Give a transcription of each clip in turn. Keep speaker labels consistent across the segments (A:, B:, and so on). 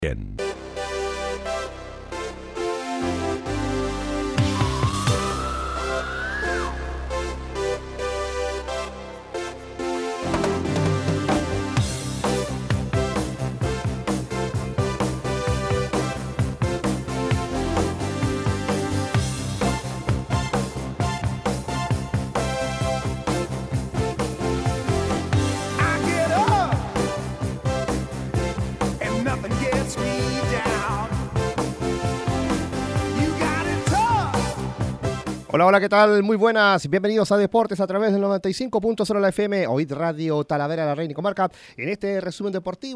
A: Bien. Hola, hola, ¿qué tal? Muy buenas, bienvenidos a Deportes a través del 95.0 la FM, OID Radio Talavera, la Reina y Comarca, en este resumen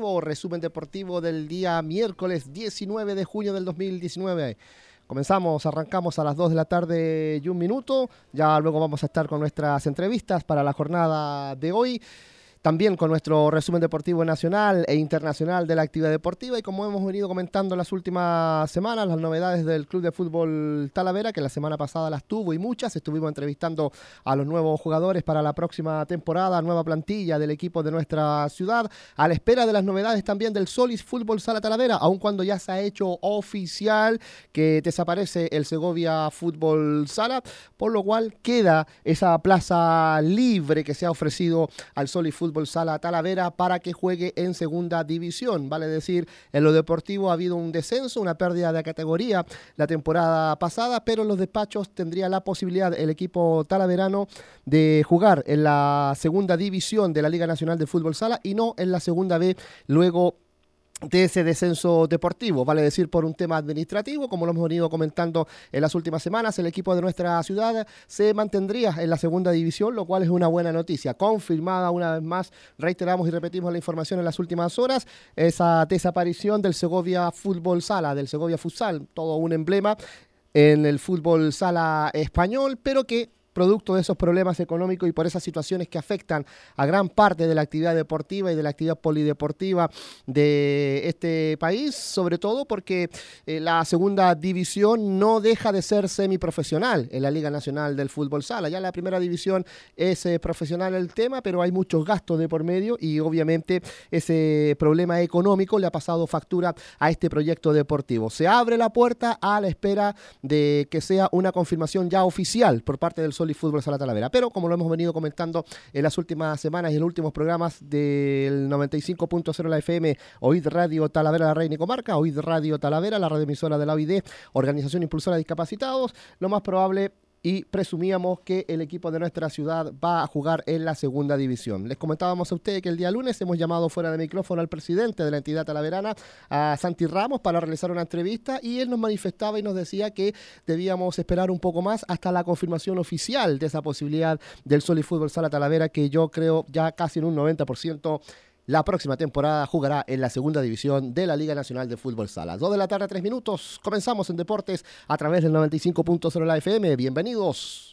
A: deportivo del día miércoles 19 de junio del 2019. Arrancamos a las 2 de la tarde y un minuto, ya luego vamos a estar con nuestras entrevistas para la jornada de hoy. También con nuestro resumen deportivo nacional e internacional de la actividad deportiva y como hemos venido comentando en las últimas semanas, las novedades del Club de Fútbol Talavera, que la semana pasada las tuvo y muchas. Estuvimos entrevistando a los nuevos jugadores para la próxima temporada, nueva plantilla del equipo de nuestra ciudad, a la espera de las novedades también del Solis Fútbol Sala Talavera, aun cuando ya se ha hecho oficial que desaparece el Segovia Fútbol Sala, por lo cual queda esa plaza libre que se ha ofrecido al Solis Fútbol Sala Talavera para que juegue en segunda división. Vale decir, en lo deportivo ha habido un descenso, una pérdida de categoría la temporada pasada, pero en los despachos tendría la posibilidad el equipo talaverano de jugar en la segunda división de la Liga Nacional de Fútbol Sala y no en la segunda B luego de ese descenso deportivo, vale decir por un tema administrativo, como lo hemos venido comentando en las últimas semanas, el equipo de nuestra ciudad se mantendría en la segunda división, lo cual es una buena noticia, confirmada una vez más, reiteramos y repetimos la información en las últimas horas, esa desaparición del Segovia Fútbol Sala, del Segovia Futsal, todo un emblema en el fútbol sala español, pero que producto de esos problemas económicos y por esas situaciones que afectan a gran parte de la actividad deportiva y de la actividad polideportiva de este país, sobre todo porque la segunda división no deja de ser semiprofesional en la Liga Nacional del Fútbol Sala. Ya la primera división es profesional el tema, pero hay muchos gastos de por medio y obviamente ese problema económico le ha pasado factura a este proyecto deportivo. Se abre la puerta a la espera de que sea una confirmación ya oficial por parte del Solis Fútbol Sala Talavera, pero como lo hemos venido comentando en las últimas semanas y en los últimos programas del 95.0 la FM, OID Radio Talavera, la Reina y Comarca, OID Radio Talavera, la radioemisora de la OID, Organización Impulsora de Discapacitados, lo más probable y presumíamos que el equipo de nuestra ciudad va a jugar en la segunda división. Les comentábamos a ustedes que el día lunes hemos llamado fuera de micrófono al presidente de la entidad talaverana, a Santi Ramos, para realizar una entrevista y él nos manifestaba y nos decía que debíamos esperar un poco más hasta la confirmación oficial de esa posibilidad del Solis Fútbol Sala Talavera, que yo creo ya casi en un 90% la próxima temporada jugará en la segunda división de la Liga Nacional de Fútbol Sala. 2 de la tarde, 3 minutos. Comenzamos en Deportes a través del 95.0 la FM. Bienvenidos.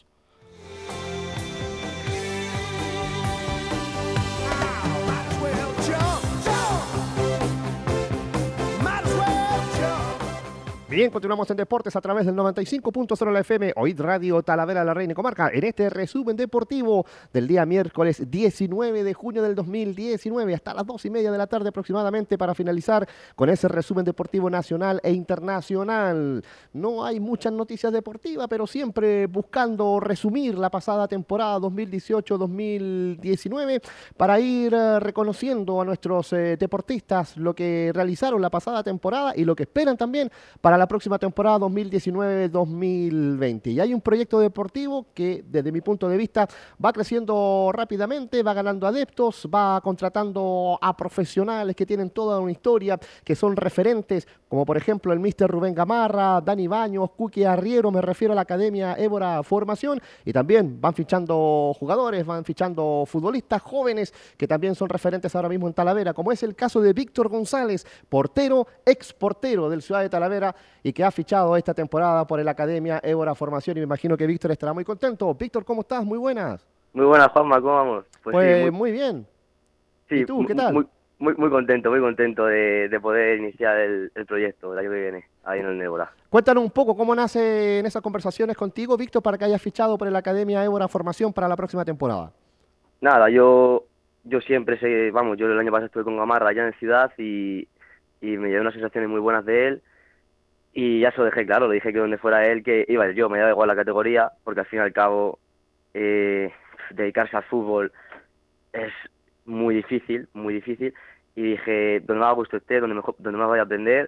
A: Bien, continuamos en Deportes a través del 95.0 la FM, OID Radio Talavera, la Reina y Comarca, en este resumen deportivo del día miércoles 19 de junio del 2019, hasta las 2:30 de la tarde aproximadamente para finalizar con ese resumen deportivo nacional e internacional. No hay muchas noticias deportivas, pero siempre buscando resumir la pasada temporada 2018-2019 para ir reconociendo a nuestros deportistas lo que realizaron la pasada temporada y lo que esperan también para la próxima temporada 2019-2020. Y hay un proyecto deportivo que, desde mi punto de vista, va creciendo rápidamente, va ganando adeptos, va contratando a profesionales que tienen toda una historia, que son referentes, como por ejemplo el Mr. Rubén Gamarra, Dani Baños, Cuqui Arriero, me refiero a la Academia Évora Formación, y también van fichando jugadores, van fichando futbolistas jóvenes que también son referentes ahora mismo en Talavera, como es el caso de Víctor González, portero, ex portero del Ciudad de Talavera, y que ha fichado esta temporada por el Academia Évora Formación, y me imagino que Víctor estará muy contento. Víctor, ¿cómo estás? Muy buenas.
B: Muy buenas, Juanma, ¿cómo vamos?
C: Pues
B: sí,
C: muy bien.
B: Sí,
C: ¿Y tú, qué tal?
B: Muy contento de poder iniciar el proyecto el año que viene, ahí en el Évora.
C: Cuéntanos un poco cómo nacen esas conversaciones contigo, Víctor, para que hayas fichado por el Academia Évora Formación para la próxima temporada.
B: Nada, yo siempre sé, yo el año pasado estuve con Gamarra allá en Ciudad y y me llevé unas sensaciones muy buenas de él. Y ya se lo dejé claro, le dije que donde fuera él, que iba yo, me daba igual la categoría, porque al fin y al cabo dedicarse al fútbol es muy difícil, muy difícil. Y dije, donde más a gusto esté, donde más vaya a aprender.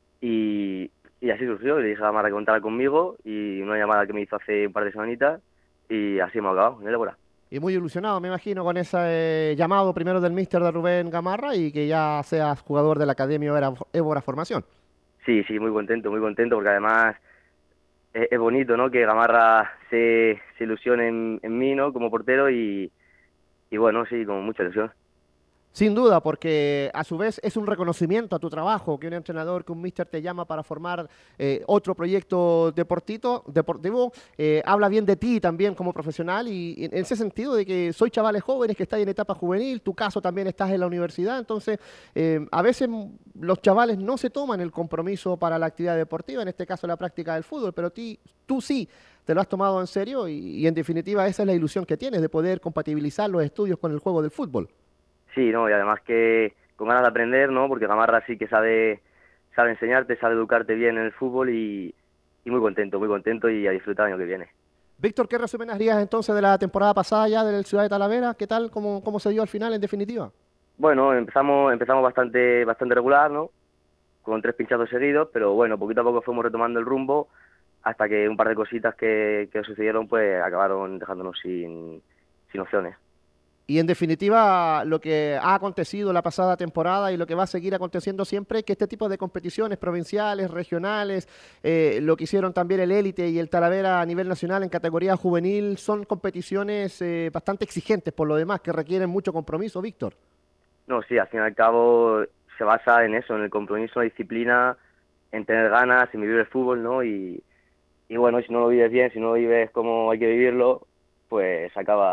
B: Y así surgió, le dije a Gamarra que contara conmigo, y una llamada que me hizo hace un par de semanitas, y así hemos acabado en el Évora.
C: Y muy ilusionado, me imagino, con ese llamado primero del míster de Rubén Gamarra y que ya seas jugador de la Academia Évora Formación.
B: Sí, sí, muy contento, porque además es bonito, ¿no? Que Gamarra se ilusione en mí, ¿no? Como portero, y bueno, sí, con mucha ilusión.
C: Sin duda, porque a su vez es un reconocimiento a tu trabajo, que un entrenador, que un míster te llama para formar otro proyecto deportivo, habla bien de ti también como profesional y en ese sentido de que soy chavales jóvenes que están en etapa juvenil, tu caso también estás en la universidad, entonces a veces los chavales no se toman el compromiso para la actividad deportiva, en este caso la práctica del fútbol, pero tú sí te lo has tomado en serio y en definitiva esa es la ilusión que tienes de poder compatibilizar los estudios con el juego del fútbol.
B: Sí, ¿no? Y además que con ganas de aprender, ¿no? Porque Gamarra sí que sabe enseñarte, sabe educarte bien en el fútbol, y muy contento y a disfrutar el año que viene.
C: Víctor, ¿qué resumen harías entonces de la temporada pasada ya del Ciudad de Talavera? ¿Qué tal? ¿Cómo se dio al final en definitiva?
B: Bueno, empezamos bastante regular, ¿no? Con 3 pinchazos seguidos, pero bueno, poquito a poco fuimos retomando el rumbo hasta que un par de cositas que sucedieron pues acabaron dejándonos sin opciones.
C: Y en definitiva, lo que ha acontecido la pasada temporada y lo que va a seguir aconteciendo siempre, que este tipo de competiciones provinciales, regionales, lo que hicieron también el Élite y el Talavera a nivel nacional en categoría juvenil, son competiciones bastante exigentes por lo demás, que requieren mucho compromiso, Víctor.
B: No, sí, al fin y al cabo se basa en eso, en el compromiso, la disciplina, en tener ganas, en vivir el fútbol, ¿no? Y bueno, si no lo vives bien, si no lo vives como hay que vivirlo, pues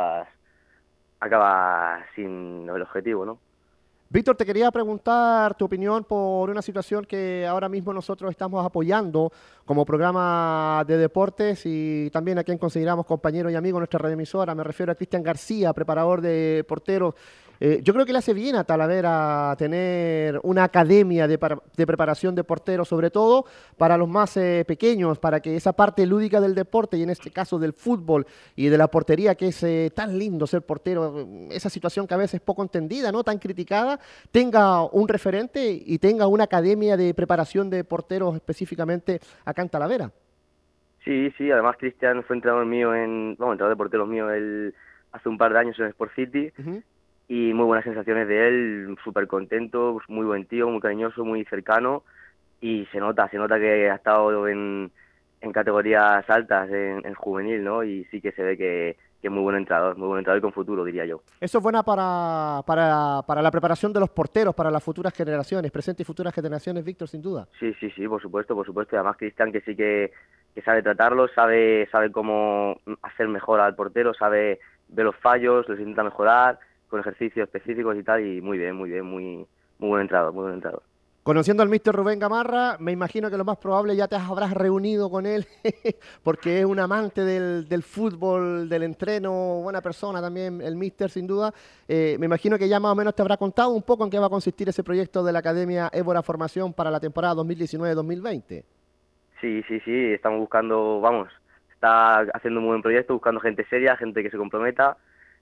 B: acabas sin el objetivo, ¿no?
C: Víctor, te quería preguntar tu opinión por una situación que ahora mismo nosotros estamos apoyando como programa de deportes y también a quien consideramos compañero y amigo en nuestra redemisora. Me refiero a Cristian García, preparador de porteros. Yo creo que le hace bien a Talavera tener una academia de preparación de porteros, sobre todo para los más pequeños, para que esa parte lúdica del deporte y en este caso del fútbol y de la portería, que es tan lindo ser portero, esa situación que a veces es poco entendida, ¿no? Tan criticada, tenga un referente y tenga una academia de preparación de porteros específicamente acá en Talavera.
B: Sí, sí, además Cristian fue entrenador mío entrenador de porteros mío hace un par de años en Sport City,
C: Ujú.
B: y muy buenas sensaciones de él, súper contento, pues muy buen tío, muy cariñoso, muy cercano, y se nota que ha estado en categorías altas, en juvenil, ¿no? Y sí que se ve que es muy buen entrenador y con futuro, diría yo.
C: Eso es buena para la preparación de los porteros, para las futuras generaciones, presentes y futuras generaciones, Víctor, sin duda.
B: Sí, sí, sí, por supuesto, y además Cristian que sí que sabe tratarlo, sabe cómo hacer mejor al portero, sabe ver los fallos, los intenta mejorar, con ejercicios específicos y tal, y muy bien, muy buen entrenador, muy buen entrenador.
C: Conociendo al míster Rubén Gamarra, me imagino que lo más probable ya te habrás reunido con él, porque es un amante del fútbol, del entreno, buena persona también, el míster sin duda. Me imagino que ya más o menos te habrá contado un poco en qué va a consistir ese proyecto de la Academia Évora Formación para la temporada 2019-2020.
B: Sí, sí, sí, estamos buscando, vamos, está haciendo un muy buen proyecto, buscando gente seria, gente que se comprometa,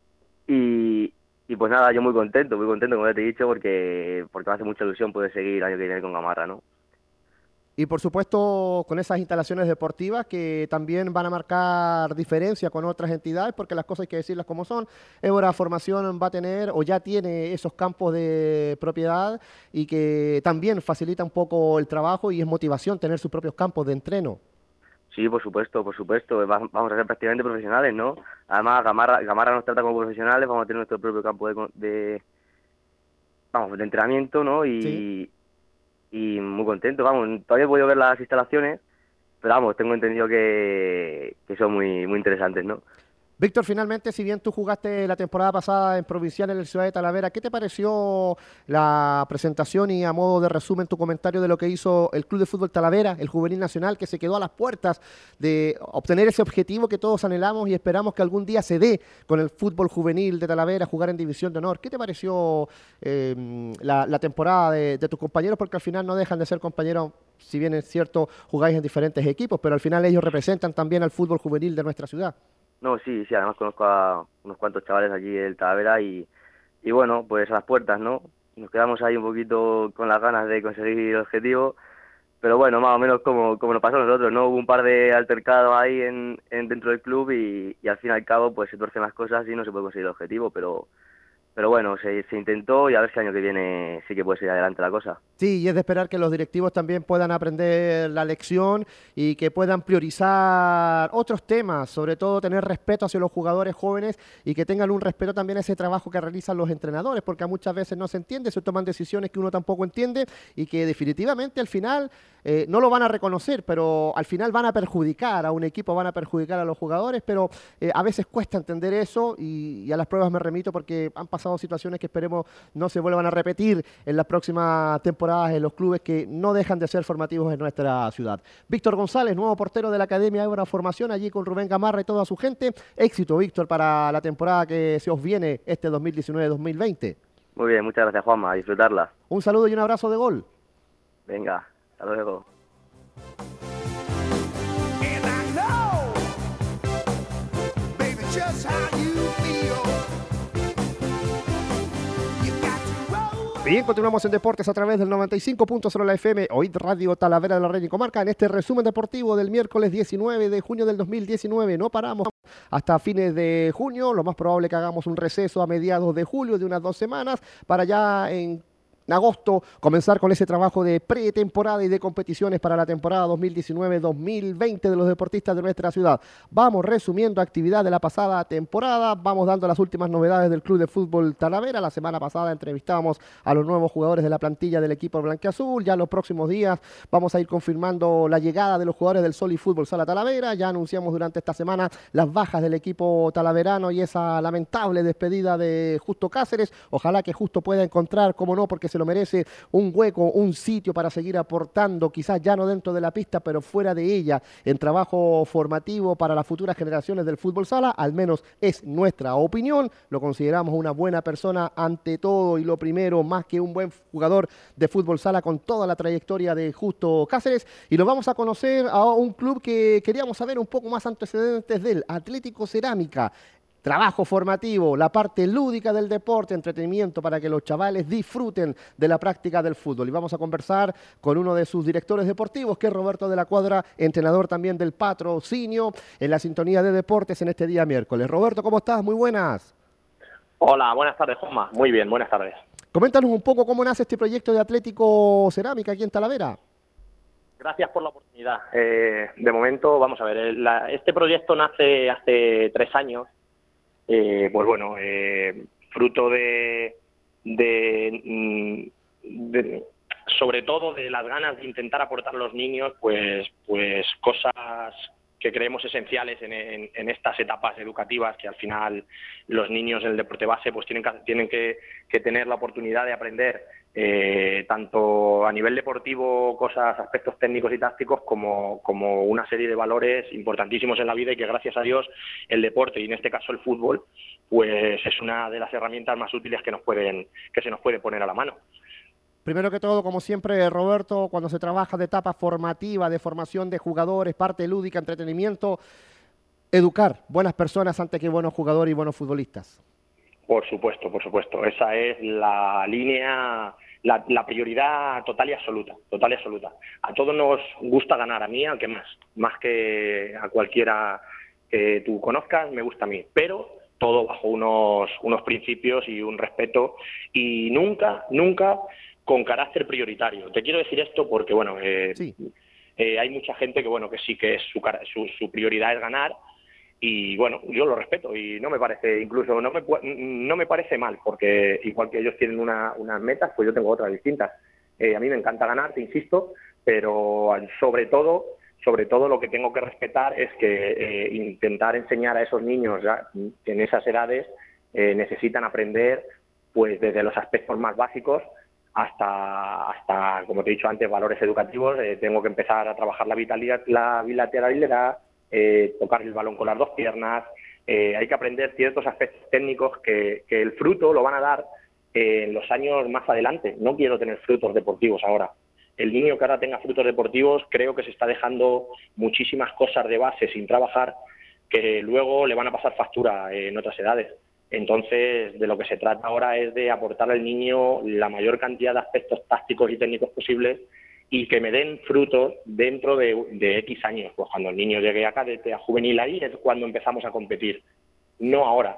B: y, y pues nada, yo muy contento, como ya te he dicho, porque me hace mucha ilusión poder seguir el año que viene con Gamarra, ¿no?
C: Y por supuesto con esas instalaciones deportivas que también van a marcar diferencia con otras entidades, porque las cosas hay que decirlas como son. Évora Formación va a tener o ya tiene esos campos de propiedad y que también facilita un poco el trabajo y es motivación tener sus propios campos de entreno.
B: Sí, por supuesto, vamos a ser prácticamente profesionales, ¿no? Además, Gamarra nos trata como profesionales, vamos a tener nuestro propio campo vamos, de entrenamiento, ¿no?
C: Sí.
B: Y muy contento, vamos, todavía he podido ver las instalaciones, pero vamos, tengo entendido que son muy interesantes, ¿no?
C: Víctor, finalmente, si bien tú jugaste la temporada pasada en Provincial en la ciudad de Talavera, ¿qué te pareció la presentación y a modo de resumen tu comentario de lo que hizo el Club de Fútbol Talavera, el Juvenil Nacional, que se quedó a las puertas de obtener ese objetivo que todos anhelamos y esperamos que algún día se dé con el fútbol juvenil de Talavera, jugar en División de Honor? ¿Qué te pareció la temporada de tus compañeros? Porque al final no dejan de ser compañeros, si bien es cierto, jugáis en diferentes equipos, pero al final ellos representan también al fútbol juvenil de nuestra ciudad.
B: No, sí, sí, además conozco a unos cuantos chavales allí del Talavera y bueno, pues a las puertas, ¿no? Nos quedamos ahí un poquito con las ganas de conseguir el objetivo, pero bueno, más o menos como nos pasó a nosotros, ¿no? Hubo un par de altercados ahí dentro del club y al fin y al cabo pues se tuercen las cosas y no se puede conseguir el objetivo, pero bueno, se intentó y a ver si el año que viene sí que puede seguir adelante la cosa.
C: Sí, y es de esperar que los directivos también puedan aprender la lección y que puedan priorizar otros temas, sobre todo tener respeto hacia los jugadores jóvenes y que tengan un respeto también a ese trabajo que realizan los entrenadores, porque muchas veces no se entiende, se toman decisiones que uno tampoco entiende y que definitivamente al final no lo van a reconocer, pero al final van a perjudicar a un equipo, van a perjudicar a los jugadores, pero a veces cuesta entender eso y a las pruebas me remito porque han pasado situaciones que esperemos no se vuelvan a repetir en las próximas temporadas en los clubes que no dejan de ser formativos en nuestra ciudad. Víctor González, nuevo portero de la Academia Évora Formación, allí con Rubén Gamarra y toda su gente. Éxito, Víctor, para la temporada que se os viene este 2019-2020.
B: Muy bien, muchas gracias, Juanma, a disfrutarla.
C: Un saludo y un abrazo de gol.
B: Venga, hasta luego.
C: Bien, continuamos en Deportes a través del 95.0 la FM, hoy Radio Talavera de la Reina y Comarca, en este resumen deportivo del miércoles 19 de junio del 2019. No paramos hasta fines de junio, lo más probable que hagamos un receso a mediados de julio de unas 2 semanas para ya en agosto comenzar con ese trabajo de pretemporada y de competiciones para la temporada 2019-2020 de los deportistas de nuestra ciudad. Vamos resumiendo actividad de la pasada temporada, vamos dando las últimas novedades del Club de Fútbol Talavera. La semana pasada entrevistábamos a los nuevos jugadores de la plantilla del equipo blanquiazul. Ya en los próximos días vamos a ir confirmando la llegada de los jugadores del Sol y Fútbol Sala Talavera. Ya anunciamos durante esta semana las bajas del equipo talaverano y esa lamentable despedida de Justo Cáceres. Ojalá que Justo pueda encontrar, como no, porque se lo merece, un hueco, un sitio para seguir aportando, quizás ya no dentro de la pista, pero fuera de ella, en trabajo formativo para las futuras generaciones del fútbol sala. Al menos es nuestra opinión. Lo consideramos una buena persona ante todo y lo primero, más que un buen jugador de fútbol sala con toda la trayectoria de Justo Cáceres. Y lo vamos a conocer a un club que queríamos saber un poco más antecedentes del Atlético Cerámica. Trabajo formativo, la parte lúdica del deporte, entretenimiento para que los chavales disfruten de la práctica del fútbol. Y vamos a conversar con uno de sus directores deportivos, que es Roberto de la Cuadra, entrenador también del Patrocinio, en la sintonía de deportes en este día miércoles. Roberto, ¿cómo estás? Muy buenas.
D: Hola, buenas tardes, Juanma. Muy bien, buenas tardes.
C: Coméntanos un poco cómo nace este proyecto de Atlético Cerámica aquí en Talavera.
D: Gracias por la oportunidad. De momento, vamos a ver, este proyecto nace hace 3 años. Pues bueno, fruto de sobre todo de las ganas de intentar aportar a los niños pues cosas que creemos esenciales en estas etapas educativas, que al final los niños en el deporte base pues tienen que tener la oportunidad de aprender tanto a nivel deportivo aspectos técnicos y tácticos como una serie de valores importantísimos en la vida, y que gracias a Dios el deporte, y en este caso el fútbol, pues es una de las herramientas más útiles que se nos puede poner a la mano.
C: Primero que todo, como siempre, Roberto, cuando se trabaja de etapa formativa, de formación de jugadores, parte lúdica, entretenimiento, educar buenas personas antes que buenos jugadores y buenos futbolistas. Por supuesto.
D: Esa es la línea, la prioridad total y absoluta. A todos nos gusta ganar, a mí al que más que a cualquiera que tú conozcas, me gusta a mí, pero todo bajo unos principios y un respeto, y nunca con carácter prioritario. Te quiero decir esto porque, bueno,
C: sí.
D: Hay mucha gente que sí que su prioridad es ganar, y bueno, yo lo respeto y no me parece, incluso no me parece mal, porque igual que ellos tienen unas metas, pues yo tengo otras distintas. A mí me encanta ganar, te insisto, pero sobre todo sobre todo lo que tengo que respetar es que intentar enseñar a esos niños ya, en esas edades necesitan aprender pues desde los aspectos más básicos hasta, como te he dicho antes, valores educativos. Tengo que empezar a trabajar la bilateralidad, tocar el balón con las dos piernas. Hay que aprender ciertos aspectos técnicos que el fruto lo van a dar en los años más adelante. No quiero tener frutos deportivos ahora. El niño que ahora tenga frutos deportivos creo que se está dejando muchísimas cosas de base sin trabajar que luego le van a pasar factura en otras edades. Entonces, de lo que se trata ahora es de aportar al niño la mayor cantidad de aspectos tácticos y técnicos posibles y que me den frutos dentro de X años. Pues cuando el niño llegue a cadete, a juvenil, ahí es cuando empezamos a competir. No ahora,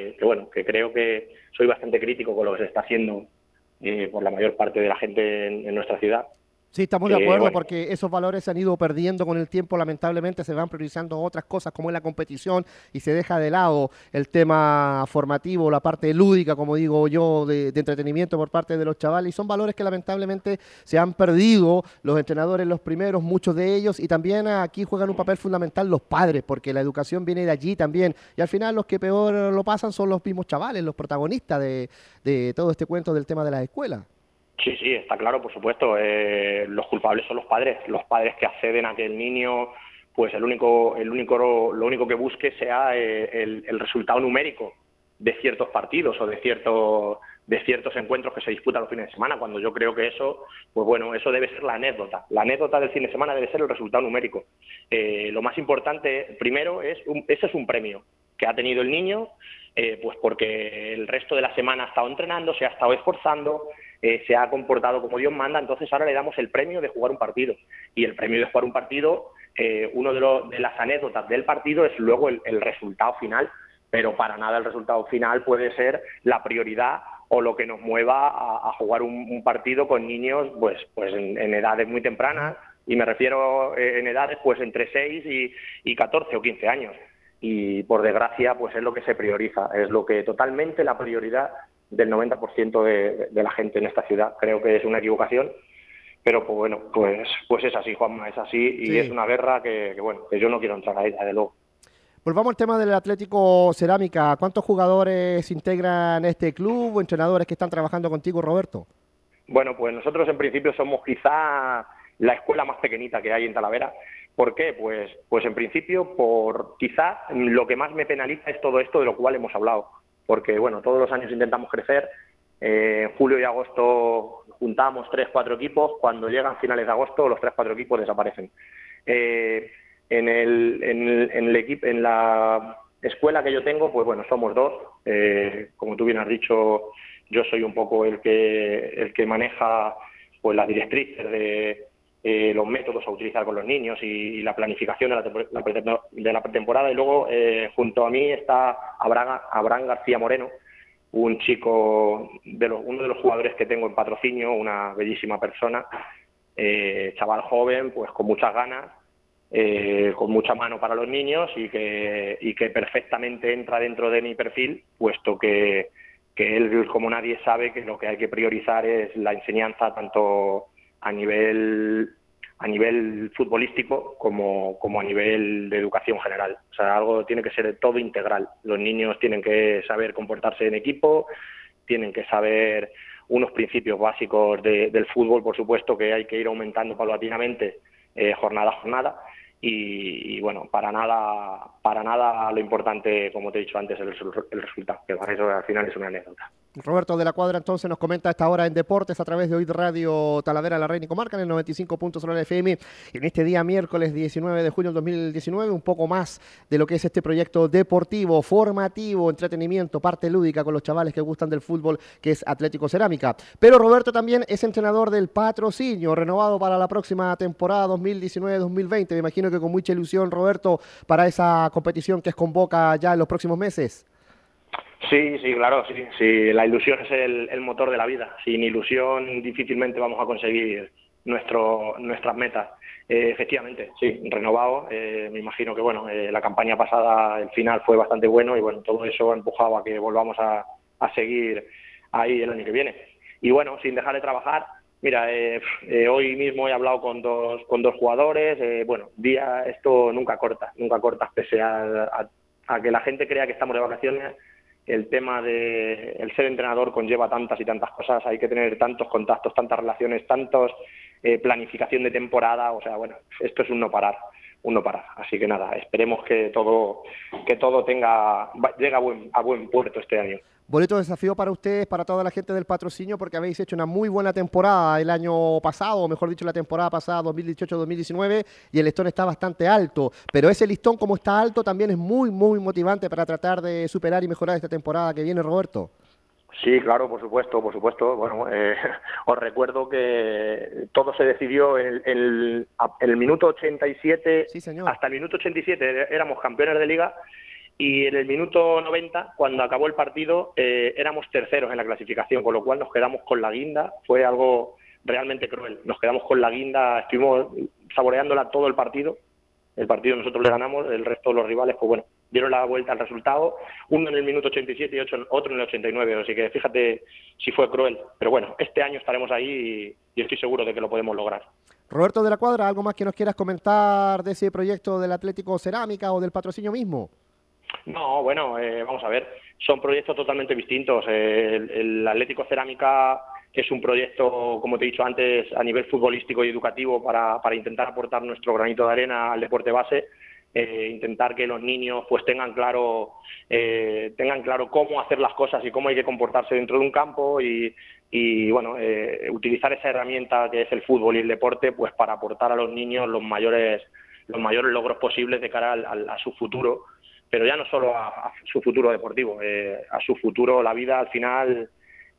D: que creo que soy bastante crítico con lo que se está haciendo por la mayor parte de la gente en nuestra ciudad.
C: Sí, estamos de acuerdo, porque esos valores se han ido perdiendo con el tiempo, lamentablemente se van priorizando otras cosas como es la competición y se deja de lado el tema formativo, la parte lúdica, como digo yo, de entretenimiento por parte de los chavales, y son valores que lamentablemente se han perdido los entrenadores, los primeros, muchos de ellos, y también aquí juegan un papel fundamental los padres, porque la educación viene de allí también, y al final los que peor lo pasan son los mismos chavales, los protagonistas de todo este cuento del tema de las escuelas.
D: Sí, está claro, por supuesto. Los culpables son los padres que acceden a que el niño, pues lo único que busque sea el resultado numérico de ciertos partidos o de ciertos encuentros que se disputan los fines de semana, cuando yo creo que eso, pues bueno, eso debe ser la anécdota. La anécdota del fin de semana debe ser el resultado numérico. Lo más importante, primero, ese es un premio que ha tenido el niño, pues porque el resto de la semana ha estado entrenando, se ha estado esforzando, se ha comportado como Dios manda. Entonces ahora le damos el premio de jugar un partido, y el premio de jugar un partido, uno de las anécdotas del partido es luego el resultado final, pero para nada el resultado final puede ser la prioridad o lo que nos mueva a jugar un partido con niños pues en edades muy tempranas, y me refiero en edades pues entre 6 y 14 o 15 años, y por desgracia pues es lo que se prioriza, es lo que totalmente la prioridad del 90% de la gente en esta ciudad. Creo que es una equivocación, pero pues bueno, pues es así, Juanma, es así, y sí. Es una guerra que yo no quiero entrar ahí, desde luego.
C: Volvamos al tema del Atlético Cerámica. ¿Cuántos jugadores integran este club o entrenadores que están trabajando contigo, Roberto?
D: Bueno, pues nosotros en principio somos quizá la escuela más pequeñita que hay en Talavera. ¿Por qué? Pues en principio quizá lo que más me penaliza es todo esto de lo cual hemos hablado. Porque, bueno, todos los años intentamos crecer. En julio y agosto juntamos 3-4 equipos. Cuando llegan finales de agosto, los 3-4 equipos desaparecen. En la escuela que yo tengo, pues bueno, somos 2. Como tú bien has dicho, yo soy un poco el que maneja pues las directrices de los métodos a utilizar con los niños y la planificación de la pretemporada, y luego junto a mí está Abraham García Moreno, un chico, uno de los jugadores que tengo en patrocinio, una bellísima persona, chaval joven, pues con muchas ganas, con mucha mano para los niños, y que perfectamente entra dentro de mi perfil, puesto que él como nadie sabe que lo que hay que priorizar es la enseñanza tanto a nivel futbolístico como a nivel de educación general. O sea, algo tiene que ser todo integral. Los niños tienen que saber comportarse en equipo, tienen que saber unos principios básicos del fútbol, por supuesto, que hay que ir aumentando paulatinamente jornada a jornada. Y bueno, para nada lo importante, como te he dicho antes, el resultado, que eso al final es una anécdota.
C: Roberto de la Cuadra entonces nos comenta a esta hora en Deportes a través de OID Radio Talavera, la Reina y Comarca, en el 95.0 FM, en este día miércoles 19 de junio del 2019, un poco más de lo que es este proyecto deportivo, formativo, entretenimiento, parte lúdica con los chavales que gustan del fútbol, que es Atlético Cerámica. Pero Roberto también es entrenador del Patrocinio, renovado para la próxima temporada 2019-2020. Me imagino que con mucha ilusión, Roberto, para esa competición que convoca ya en los próximos meses.
D: Sí, claro, sí. La ilusión es el motor de la vida. Sin ilusión difícilmente vamos a conseguir nuestras metas. Efectivamente, sí, renovado. Me imagino que la campaña pasada, el final fue bastante bueno, y bueno, todo eso ha empujado a que volvamos a seguir ahí el año que viene. Y bueno, sin dejar de trabajar, Mira, hoy mismo he hablado con dos jugadores. Bueno, esto nunca corta, pese a que la gente crea que estamos de vacaciones. El tema de el ser entrenador conlleva tantas y tantas cosas. Hay que tener tantos contactos, tantas relaciones, planificación de temporada. O sea, bueno, esto es un no parar. Así que nada, esperemos que todo llegue a buen puerto este año.
C: Bonito desafío para ustedes, para toda la gente del Patrocinio, porque habéis hecho una muy buena temporada el año pasado, o mejor dicho, la temporada pasada, 2018-2019, y el listón está bastante alto. Pero ese listón, como está alto, también es muy, muy motivante para tratar de superar y mejorar esta temporada que viene, Roberto.
D: Sí, claro, por supuesto. Bueno, os recuerdo que todo se decidió en el minuto 87,
C: sí, señor.
D: Hasta el minuto 87 éramos campeones de liga, y en el minuto 90, cuando acabó el partido, éramos terceros en la clasificación, con lo cual nos quedamos con la guinda. Fue algo realmente cruel. Nos quedamos con la guinda, estuvimos saboreándola todo el partido. El partido nosotros le ganamos, el resto de los rivales, pues bueno, dieron la vuelta al resultado, uno en el minuto 87 y otro en el 89, así que fíjate si fue cruel. Pero bueno, este año estaremos ahí y estoy seguro de que lo podemos lograr.
C: Roberto de la Cuadra, ¿algo más que nos quieras comentar de ese proyecto del Atlético Cerámica o del Patrocinio mismo?
D: No, bueno, vamos a ver, son proyectos totalmente distintos. El Atlético Cerámica es un proyecto, como te he dicho antes, a nivel futbolístico y educativo para intentar aportar nuestro granito de arena al deporte base, intentar que los niños pues tengan claro cómo hacer las cosas y cómo hay que comportarse dentro de un campo y bueno, utilizar esa herramienta que es el fútbol y el deporte pues para aportar a los niños los mayores logros posibles de cara a su futuro. Pero ya no solo a su futuro deportivo, a su futuro, la vida al final,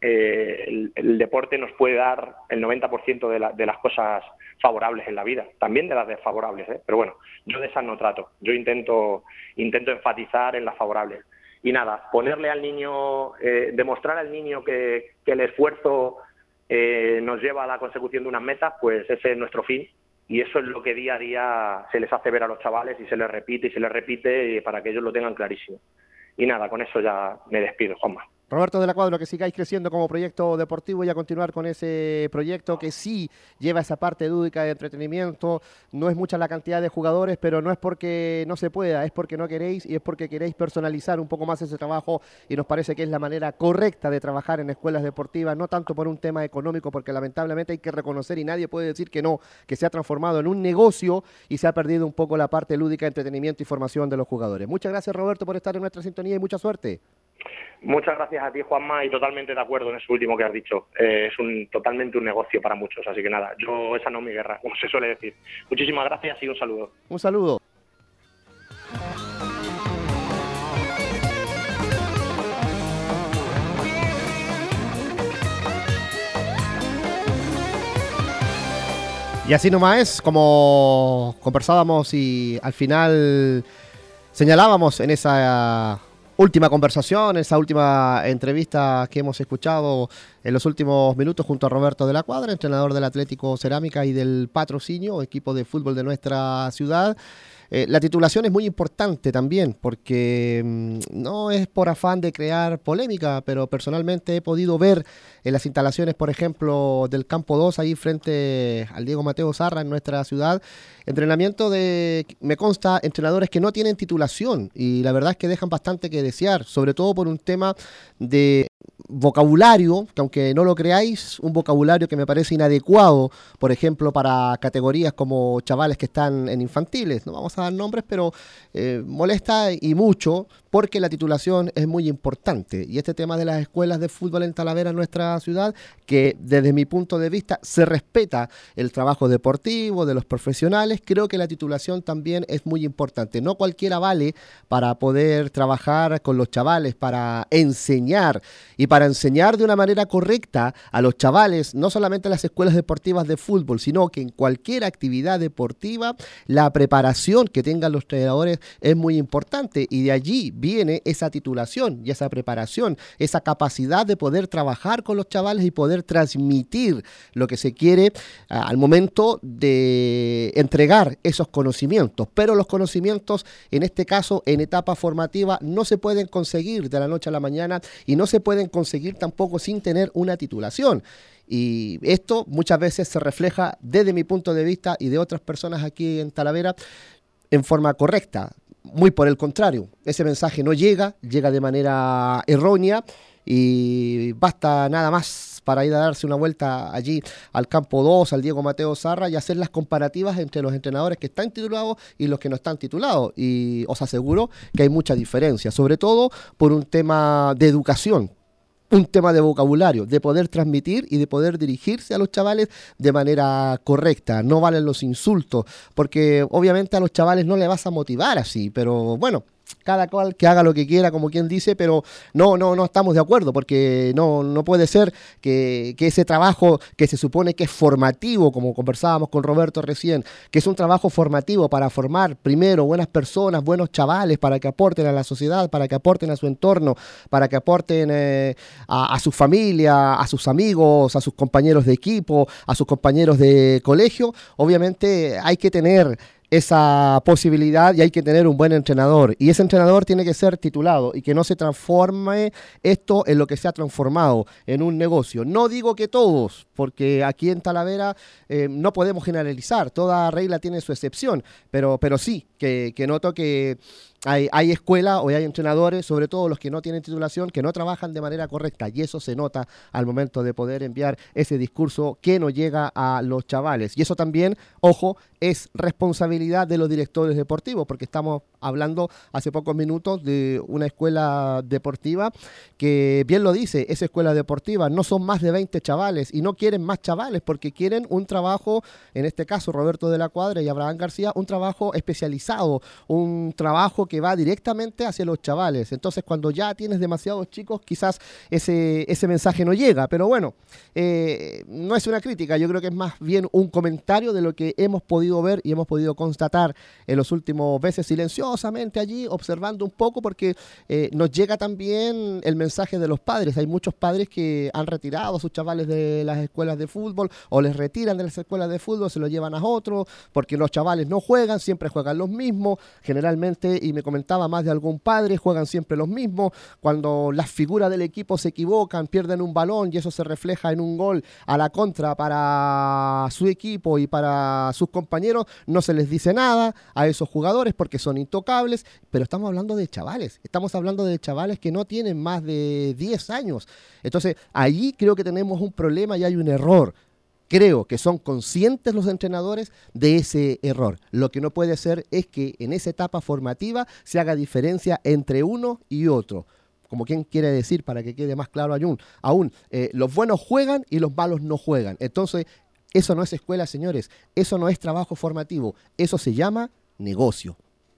D: el deporte nos puede dar el 90% de las cosas favorables en la vida, también de las desfavorables, pero bueno, yo de esas no trato, yo intento enfatizar en las favorables. Y nada, ponerle al niño, demostrar al niño que el esfuerzo nos lleva a la consecución de unas metas, pues ese es nuestro fin. Y eso es lo que día a día se les hace ver a los chavales y se les repite para que ellos lo tengan clarísimo. Y nada, con eso ya me despido, Juanma.
C: Roberto de la Cuadra, que sigáis creciendo como proyecto deportivo y a continuar con ese proyecto que sí lleva esa parte lúdica de entretenimiento. No es mucha la cantidad de jugadores, pero no es porque no se pueda, es porque no queréis y es porque queréis personalizar un poco más ese trabajo y nos parece que es la manera correcta de trabajar en escuelas deportivas, no tanto por un tema económico, porque lamentablemente hay que reconocer y nadie puede decir que no, que se ha transformado en un negocio y se ha perdido un poco la parte lúdica, entretenimiento y formación de los jugadores. Muchas gracias, Roberto, por estar en nuestra sintonía y mucha suerte.
D: Muchas gracias a ti, Juanma, y totalmente de acuerdo en eso último que has dicho. Es totalmente un negocio para muchos, así que nada, esa no es mi guerra, como se suele decir. Muchísimas gracias y un saludo.
C: Un saludo. Y así nomás es, como conversábamos y al final señalábamos en esa última conversación, esa última entrevista que hemos escuchado en los últimos minutos junto a Roberto de la Cuadra, entrenador del Atlético Cerámica y del Patrocinio, equipo de fútbol de nuestra ciudad. La titulación es muy importante también porque no es por afán de crear polémica, pero personalmente he podido ver en las instalaciones, por ejemplo, del Campo 2, ahí frente al Diego Mateo Zarra en nuestra ciudad, entrenamiento de, me consta, entrenadores que no tienen titulación y la verdad es que dejan bastante que desear, sobre todo por un tema de vocabulario, que aunque no lo creáis, un vocabulario que me parece inadecuado, por ejemplo, para categorías como chavales que están en infantiles, no vamos a dar nombres, pero molesta y mucho porque la titulación es muy importante. Y este tema de las escuelas de fútbol en Talavera, en nuestra ciudad, que desde mi punto de vista se respeta el trabajo deportivo de los profesionales, creo que la titulación también es muy importante. No cualquiera vale para poder trabajar con los chavales, para enseñar y para enseñar de una manera correcta a los chavales, no solamente en las escuelas deportivas de fútbol, sino que en cualquier actividad deportiva, la preparación que tengan los entrenadores es muy importante y de allí viene esa titulación y esa preparación, esa capacidad de poder trabajar con los chavales y poder transmitir lo que se quiere al momento de entregar esos conocimientos. Pero los conocimientos, en este caso, en etapa formativa, no se pueden conseguir de la noche a la mañana y no se pueden
A: pueden conseguir tampoco sin tener una titulación. Y esto muchas veces se refleja desde mi punto de vista y de otras personas aquí en Talavera en forma correcta. Muy por el contrario, ese mensaje no llega de manera errónea y basta nada más para ir a darse una vuelta allí al campo 2, al Diego Mateo Zarra y hacer las comparativas entre los entrenadores que están titulados y los que no están titulados. Y os aseguro que hay mucha diferencia, sobre todo por un tema de educación, un tema de vocabulario, de poder transmitir y de poder dirigirse a los chavales de manera correcta. No valen los insultos, porque obviamente a los chavales no le vas a motivar así, pero bueno, cada cual que haga lo que quiera, como quien dice, pero no estamos de acuerdo, porque no puede ser que ese trabajo que se supone que es formativo, como conversábamos con Roberto recién, que es un trabajo formativo para formar primero buenas personas, buenos chavales, para que aporten a la sociedad, para que aporten a su entorno, para que aporten a su familia, a sus amigos, a sus compañeros de equipo, a sus compañeros de colegio. Obviamente hay que tener esa posibilidad y hay que tener un buen entrenador, y ese entrenador tiene que ser titulado y que no se transforme esto en lo que se ha transformado en un negocio. No digo que todos, porque aquí en Talavera no podemos generalizar, toda regla tiene su excepción, pero sí que noto que hay escuela o hay entrenadores, sobre todo los que no tienen titulación, que no trabajan de manera correcta, y eso se nota al momento de poder enviar ese discurso que no llega a los chavales. Y eso también, ojo, es responsabilidad de los directores deportivos, porque estamos hablando hace pocos minutos de una escuela deportiva que, bien lo dice, esa escuela deportiva no son más de 20 chavales y no quieren más chavales porque quieren un trabajo, en este caso Roberto de la Cuadra y Abraham García, un trabajo especializado, un trabajo que va directamente hacia los chavales. Entonces, cuando ya tienes demasiados chicos, quizás ese mensaje no llega, pero bueno, no es una crítica, yo creo que es más bien un comentario de lo que hemos podido ver y hemos podido constatar en los últimos meses silenciosamente allí, observando un poco, porque nos llega también el mensaje de los padres. Hay muchos padres que han retirado a sus chavales de las escuelas de fútbol, o les retiran de las escuelas de fútbol, se los llevan a otros, porque los chavales no juegan, siempre juegan los mismos, generalmente, y me comentaba más de algún padre, juegan siempre los mismos. Cuando las figuras del equipo se equivocan, pierden un balón y eso se refleja en un gol a la contra para su equipo y para sus compañeros, no se les dice nada a esos jugadores porque son intocables, pero estamos hablando de chavales, que no tienen más de 10 años. Entonces, allí creo que tenemos un problema y hay un error. Creo que son conscientes los entrenadores de ese error. Lo que no puede ser es que en esa etapa formativa se haga diferencia entre uno y otro. Como quien quiere decir, para que quede más claro aún, los buenos juegan y los malos no juegan. Entonces, eso no es escuela, señores. Eso no es trabajo formativo. Eso se llama negocio.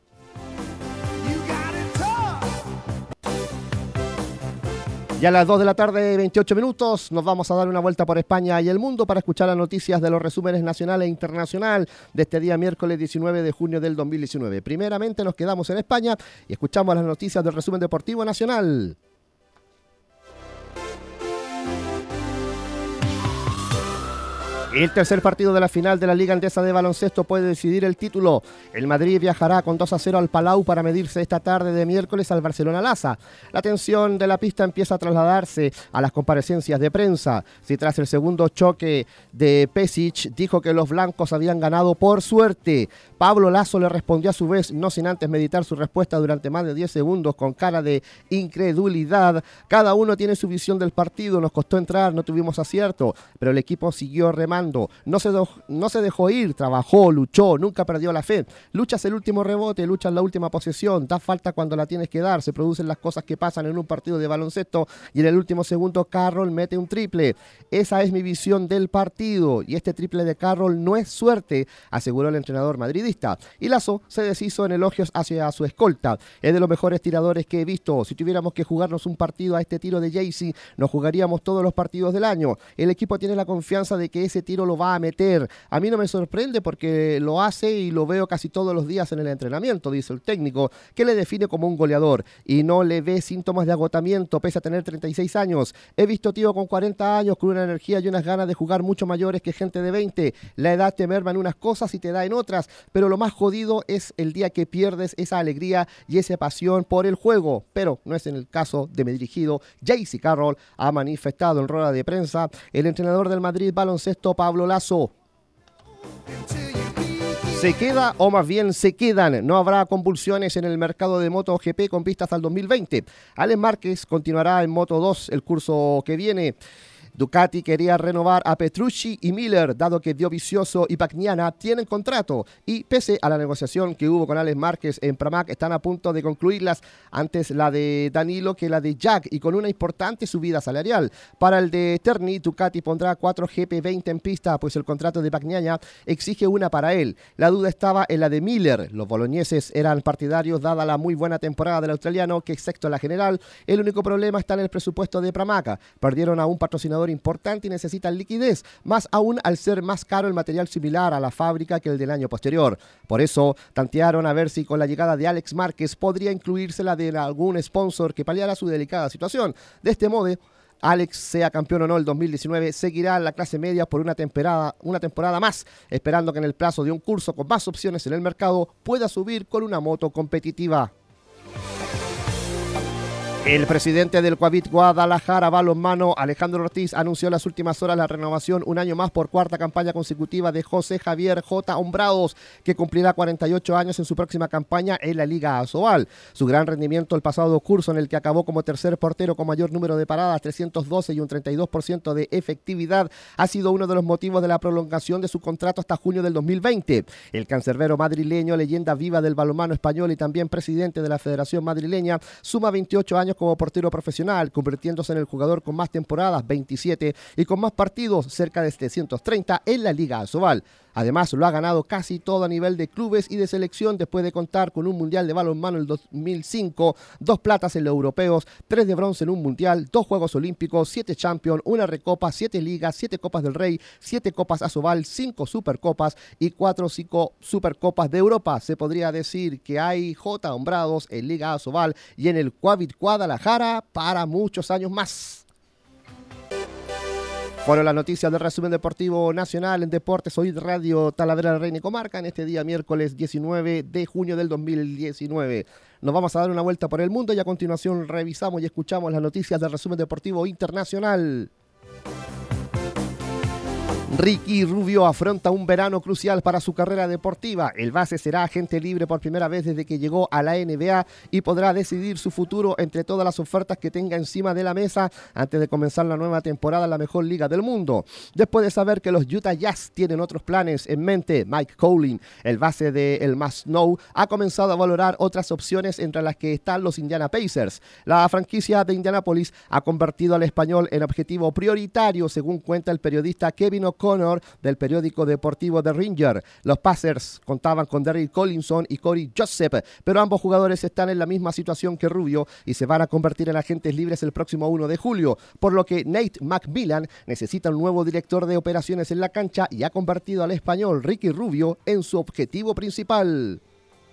A: Ya a las 2 de la tarde, 28 minutos, nos vamos a dar una vuelta por España y el mundo para escuchar las noticias de los resúmenes nacional e internacional de este día miércoles 19 de junio del 2019. Primeramente nos quedamos en España y escuchamos las noticias del resumen deportivo nacional. El tercer partido de la final de la Liga Endesa de Baloncesto puede decidir el título. El Madrid viajará con 2-0 al Palau para medirse esta tarde de miércoles al Barcelona Lassa. La tensión de la pista empieza a trasladarse a las comparecencias de prensa. Si tras el segundo choque de Pešić dijo que los blancos habían ganado por suerte, Pablo Laso le respondió a su vez, no sin antes meditar su respuesta durante más de 10 segundos con cara de incredulidad. Cada uno tiene su visión del partido, nos costó entrar, no tuvimos acierto, pero el equipo siguió remando. No se dejó ir, trabajó, luchó, nunca perdió la fe. Luchas el último rebote, luchas la última posesión, da falta cuando la tienes que dar, se producen las cosas que pasan en un partido de baloncesto y en el último segundo Carroll mete un triple. Esa es mi visión del partido y este triple de Carroll no es suerte, aseguró el entrenador madridista. Y Laso se deshizo en elogios hacia su escolta. Es de los mejores tiradores que he visto. Si tuviéramos que jugarnos un partido a este tiro de Jaycee, nos jugaríamos todos los partidos del año. El equipo tiene la confianza de que ese tiro lo va a meter. A mí no me sorprende porque lo hace y lo veo casi todos los días en el entrenamiento, dice el técnico, que le define como un goleador y no le ve síntomas de agotamiento pese a tener 36 años. He visto tío con 40 años con una energía y unas ganas de jugar mucho mayores que gente de 20. La edad te merma en unas cosas y te da en otras, pero lo más jodido es el día que pierdes esa alegría y esa pasión por el juego. Pero no es en el caso de mi dirigido. JC Carroll ha manifestado en rueda de prensa el entrenador del Madrid Baloncesto, Pablo Lasso. ¿Se queda o más bien se quedan? No habrá convulsiones en el mercado de MotoGP con vistas al 2020. Alex Márquez continuará en Moto2 el curso que viene. Ducati quería renovar a Petrucci y Miller, dado que Dovizioso y Bagnaia tienen contrato, y pese a la negociación que hubo con Alex Márquez en Pramac, están a punto de concluirlas, antes la de Danilo que la de Jack, y con una importante subida salarial. Para el de Terni, Ducati pondrá 4 GP20 en pista, pues el contrato de Bagnaia exige una para él. La duda estaba en la de Miller. Los boloñeses eran partidarios dada la muy buena temporada del australiano, que excepto en la general, el único problema está en el presupuesto de Pramac. Perdieron a un patrocinador importante y necesitan liquidez, más aún al ser más caro el material similar a la fábrica que el del año posterior. Por eso, tantearon a ver si con la llegada de Alex Márquez podría incluirse la de algún sponsor que paliara su delicada situación. De este modo, Alex, sea campeón o no el 2019, seguirá en la clase media por una temporada más, esperando que en el plazo de un curso con más opciones en el mercado pueda subir con una moto competitiva. El presidente del Coavit Guadalajara Balonmano, Alejandro Ortiz, anunció en las últimas horas la renovación un año más por cuarta campaña consecutiva de José Javier J. Hombrados, que cumplirá 48 años en su próxima campaña en la Liga Asobal. Su gran rendimiento el pasado curso, en el que acabó como tercer portero con mayor número de paradas, 312 y un 32% de efectividad, ha sido uno de los motivos de la prolongación de su contrato hasta junio del 2020. El cancerbero madrileño, leyenda viva del balonmano español y también presidente de la Federación Madrileña, suma 28 años como portero profesional, convirtiéndose en el jugador con más temporadas, 27, y con más partidos, cerca de 730, en la Liga Asobal. Además, lo ha ganado casi todo a nivel de clubes y de selección, después de contar con un Mundial de Balonmano en el 2005, 2 platas en los europeos, 3 de bronce en un Mundial, 2 Juegos Olímpicos, 7 Champions, 1 Recopa, 7 Ligas, 7 Copas del Rey, 7 Copas Asobal, 5 Supercopas y 4 Supercopas de Europa. Se podría decir que hay J. Hombrados en Liga Asobal y en el Coavit Guadalajara para muchos años más. Fueron las noticias del resumen deportivo nacional en Deportes Hoy Radio Talavera, la Reina y Comarca, en este día miércoles 19 de junio del 2019. Nos vamos a dar una vuelta por el mundo y a continuación revisamos y escuchamos las noticias del resumen deportivo internacional. Ricky Rubio afronta un verano crucial para su carrera deportiva. El base será agente libre por primera vez desde que llegó a la NBA y podrá decidir su futuro entre todas las ofertas que tenga encima de la mesa antes de comenzar la nueva temporada en la mejor liga del mundo. Después de saber que los Utah Jazz tienen otros planes en mente, Mike Conley, el base de el Must Know, ha comenzado a valorar otras opciones entre las que están los Indiana Pacers. La franquicia de Indianápolis ha convertido al español en objetivo prioritario, según cuenta el periodista Kevin O'Connor del periódico deportivo The Ringer. Los Pacers contaban con Derrick Collinson y Corey Joseph, pero ambos jugadores están en la misma situación que Rubio y se van a convertir en agentes libres el próximo 1 de julio, por lo que Nate McMillan necesita un nuevo director de operaciones en la cancha y ha convertido al español Ricky Rubio en su objetivo principal.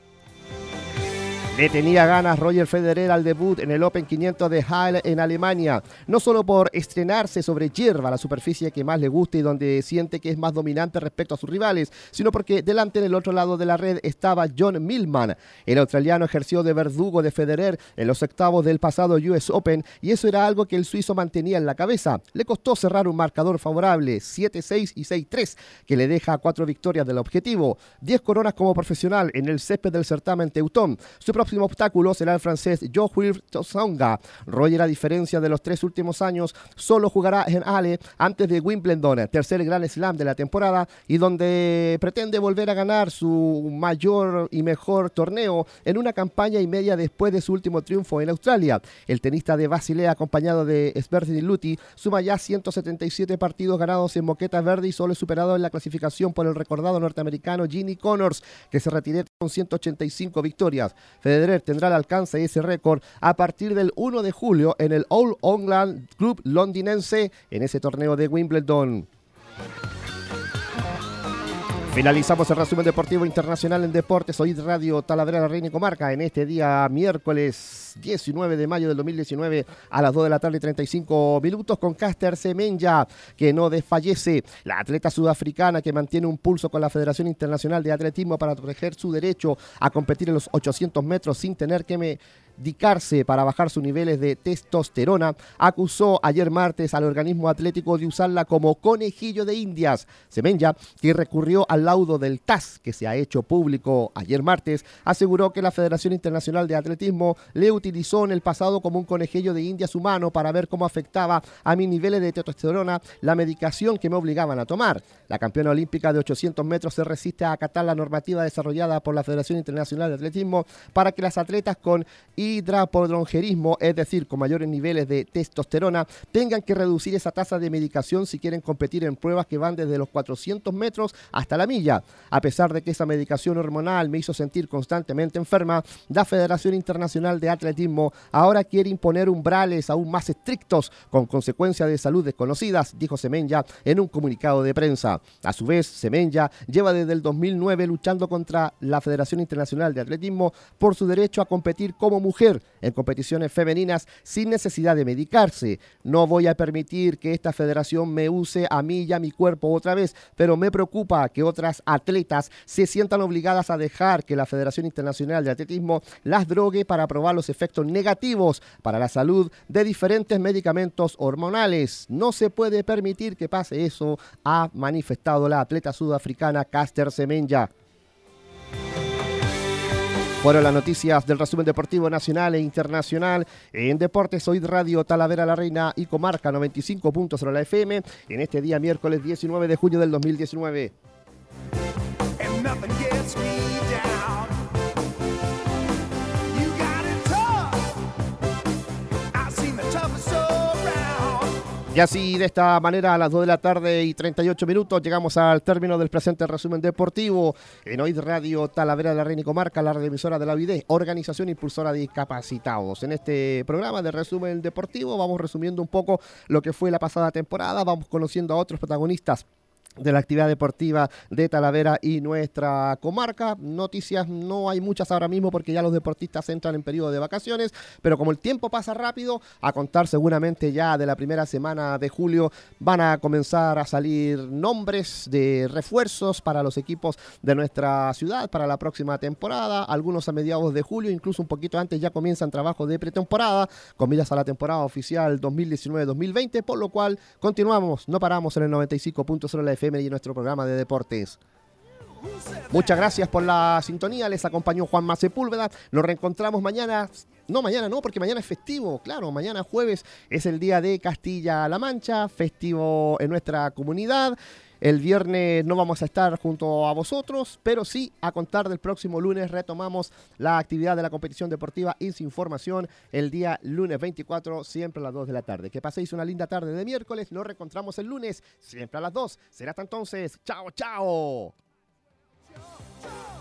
A: Le tenía ganas Roger Federer al debut en el Open 500 de Halle en Alemania, no solo por estrenarse sobre hierba, la superficie que más le gusta y donde siente que es más dominante respecto a sus rivales, sino porque delante en el otro lado de la red estaba John Millman. El australiano ejerció de verdugo de Federer en los octavos del pasado US Open y eso era algo que el suizo mantenía en la cabeza. Le costó cerrar un marcador favorable, 7-6 y 6-3, que le deja 4 victorias del objetivo, 10 coronas como profesional en el césped del certamen Teutón. Su próximo obstáculo será el francés Jo-Wilfried Tsonga. Roger, a diferencia de los 3 últimos años, solo jugará en Halle antes de Wimbledon, tercer Grand Slam de la temporada, y donde pretende volver a ganar su mayor y mejor torneo en una campaña y media después de su último triunfo en Australia. El tenista de Basilea, acompañado de Sverdi Luti, suma ya 177 partidos ganados en moqueta verde y solo es superado en la clasificación por el recordado norteamericano Ginny Connors, que se retiró con 185 victorias. Federer tendrá al alcance ese récord a partir del 1 de julio en el All England Club londinense en ese torneo de Wimbledon. Finalizamos el resumen deportivo internacional en deportes. Hoy Radio Talavera, la Reina y Comarca, en este día miércoles 19 de mayo del 2019 a las 2 de la tarde y 35 minutos con Caster Semenya, que no desfallece. La atleta sudafricana que mantiene un pulso con la Federación Internacional de Atletismo para proteger su derecho a competir en los 800 metros sin tener que medicarse para bajar sus niveles de testosterona, acusó ayer martes al organismo atlético de usarla como conejillo de indias. Semenya, que recurrió al laudo del TAS que se ha hecho público ayer martes, aseguró que la Federación Internacional de Atletismo le utilizó en el pasado como un conejillo de indias humano para ver cómo afectaba a mis niveles de testosterona la medicación que me obligaban a tomar. La campeona olímpica de 800 metros se resiste a acatar la normativa desarrollada por la Federación Internacional de Atletismo para que las atletas con hidrapodrongerismo, es decir, con mayores niveles de testosterona, tengan que reducir esa tasa de medicación si quieren competir en pruebas que van desde los 400 metros hasta la milla. A pesar de que esa medicación hormonal me hizo sentir constantemente enferma, la Federación Internacional de Atletismo ahora quiere imponer umbrales aún más estrictos con consecuencias de salud desconocidas, dijo Semenya en un comunicado de prensa. A su vez, Semenya lleva desde el 2009 luchando contra la Federación Internacional de Atletismo por su derecho a competir como mujer en competiciones femeninas sin necesidad de medicarse. No voy a permitir que esta federación me use a mí y a mi cuerpo otra vez, pero me preocupa que otras atletas se sientan obligadas a dejar que la Federación Internacional de Atletismo las drogue para probar los efectos negativos para la salud de diferentes medicamentos hormonales. No se puede permitir que pase eso, ha manifestado la atleta sudafricana Caster Semenya. Fueron las noticias del resumen deportivo nacional e internacional en Deportes Hoy Radio Talavera, la Reina y Comarca 95.0 la FM en este día miércoles 19 de junio del 2019. Y así, de esta manera, a las 2 de la tarde y 38 minutos, llegamos al término del presente resumen deportivo en Hoy Radio Talavera de la Reina y Comarca, la emisora de la OID, Organización Impulsora de Discapacitados. En este programa de resumen deportivo vamos resumiendo un poco lo que fue la pasada temporada, vamos conociendo a otros protagonistas de la actividad deportiva de Talavera y nuestra comarca. Noticias no hay muchas ahora mismo porque ya los deportistas entran en periodo de vacaciones, pero como el tiempo pasa rápido, a contar seguramente ya de la primera semana de julio van a comenzar a salir nombres de refuerzos para los equipos de nuestra ciudad para la próxima temporada. Algunos a mediados de julio, incluso un poquito antes ya comienzan trabajos de pretemporada con miras a la temporada oficial 2019-2020, por lo cual continuamos, no paramos en el 95.0 la FM y en nuestro programa de deportes. Muchas gracias por la sintonía, les acompañó Juanma Sepúlveda. Nos reencontramos mañana, porque mañana es festivo, claro, mañana jueves es el día de Castilla-La Mancha, festivo en nuestra comunidad. El viernes no vamos a estar junto a vosotros, pero sí, a contar del próximo lunes retomamos la actividad de la competición deportiva Insinformación el día lunes 24, siempre a las 2 de la tarde. Que paséis una linda tarde de miércoles, nos reencontramos el lunes, siempre a las 2. Será hasta entonces, chao, chao.